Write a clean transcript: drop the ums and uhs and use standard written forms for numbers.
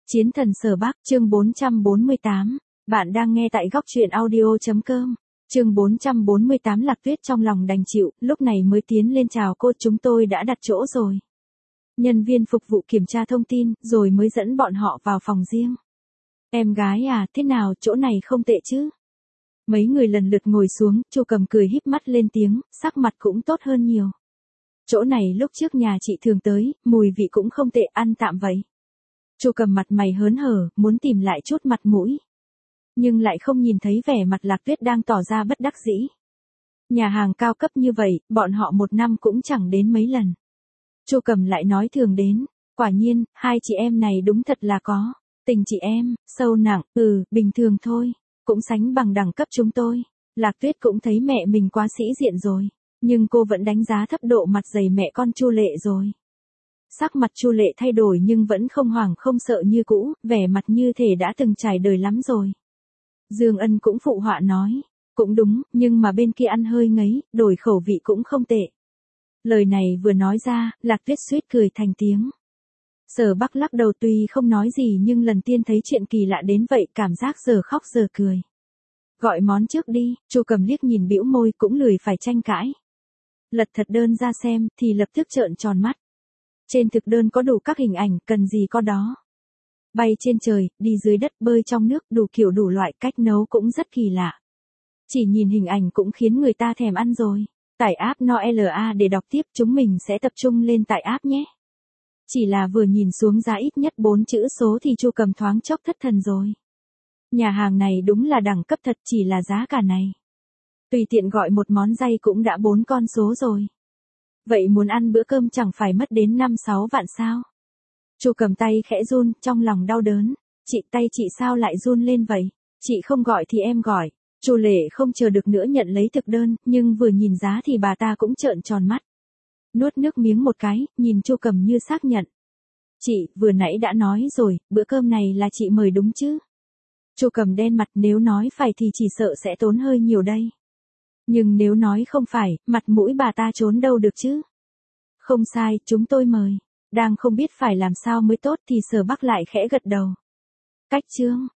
Chiến thần Sở Bắc, chương 448. Bạn đang nghe tại góc truyện audio.com. Chương 448 Lạc Tuyết trong lòng đành chịu, lúc này mới tiến lên chào cô, chúng tôi đã đặt chỗ rồi. Nhân viên phục vụ kiểm tra thông tin, rồi mới dẫn bọn họ vào phòng riêng. Em gái à, thế nào, chỗ này không tệ chứ? Mấy người lần lượt ngồi xuống, Chu Cầm cười híp mắt lên tiếng, sắc mặt cũng tốt hơn nhiều. Chỗ này lúc trước nhà chị thường tới, mùi vị cũng không tệ, ăn tạm vậy. Chu Cầm mặt mày hớn hở, muốn tìm lại chút mặt mũi. Nhưng lại không nhìn thấy vẻ mặt Lạc Tuyết đang tỏ ra bất đắc dĩ. Nhà hàng cao cấp như vậy, bọn họ một năm cũng chẳng đến mấy lần. Chu Cầm lại nói thường đến, quả nhiên, hai chị em này đúng thật là có. Tình chị em, sâu nặng, bình thường thôi, cũng sánh bằng đẳng cấp chúng tôi. Lạc Tuyết cũng thấy mẹ mình quá sĩ diện rồi, nhưng cô vẫn đánh giá thấp độ mặt dày mẹ con Chu Lệ rồi. Sắc mặt Chu Lệ thay đổi nhưng vẫn không hoảng không sợ như cũ, vẻ mặt như thể đã từng trải đời lắm rồi. Dương Ân cũng phụ họa nói, cũng đúng, nhưng mà bên kia ăn hơi ngấy, đổi khẩu vị cũng không tệ. Lời này vừa nói ra, Lạc Tuyết suýt cười thành tiếng. Sở Bắc lắc đầu tuy không nói gì nhưng lần tiên thấy chuyện kỳ lạ đến vậy, cảm giác giờ khóc giờ cười. Gọi món trước đi, Chu Cầm liếc nhìn bĩu môi cũng lười phải tranh cãi. Lật thật đơn ra xem thì lập tức trợn tròn mắt. Trên thực đơn có đủ các hình ảnh, cần gì có đó. Bay trên trời, đi dưới đất, bơi trong nước, đủ kiểu đủ loại, cách nấu cũng rất kỳ lạ. Chỉ nhìn hình ảnh cũng khiến người ta thèm ăn rồi. Tải app NOLA để đọc tiếp, chúng mình sẽ tập trung lên tải app nhé. Chỉ là vừa nhìn xuống giá ít nhất 4 chữ số thì Chu Cầm thoáng chốc thất thần rồi. Nhà hàng này đúng là đẳng cấp thật, chỉ là giá cả này. Tùy tiện gọi một món dây cũng đã 4 con số rồi. Vậy muốn ăn bữa cơm chẳng phải mất đến 5-6 vạn sao? Chu Cầm tay khẽ run, trong lòng đau đớn. Tay chị sao lại run lên vậy? Chị không gọi thì em gọi. Chu Lệ không chờ được nữa nhận lấy thực đơn, nhưng vừa nhìn giá thì bà ta cũng trợn tròn mắt. Nuốt nước miếng một cái, nhìn Chu Cầm như xác nhận. Chị, vừa nãy đã nói rồi, bữa cơm này là chị mời đúng chứ? Chu Cầm đen mặt, nếu nói phải thì chỉ sợ sẽ tốn hơi nhiều đây. Nhưng nếu nói không phải, mặt mũi bà ta trốn đâu được chứ? Không sai, chúng tôi mời. Đang không biết phải làm sao mới tốt thì Sở Bắc lại khẽ gật đầu. Cách chương,